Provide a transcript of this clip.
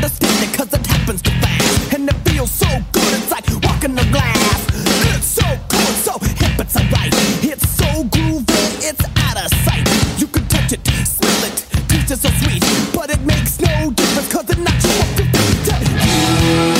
understand it cause it happens too fast. And it feels so good, it's like walking the glass. It's so cool, it's so hip, it's alright. It's so groovy, it's out of sight. You can touch it, smell it, taste it so sweet. But it makes no difference cause it knocks you off your feet.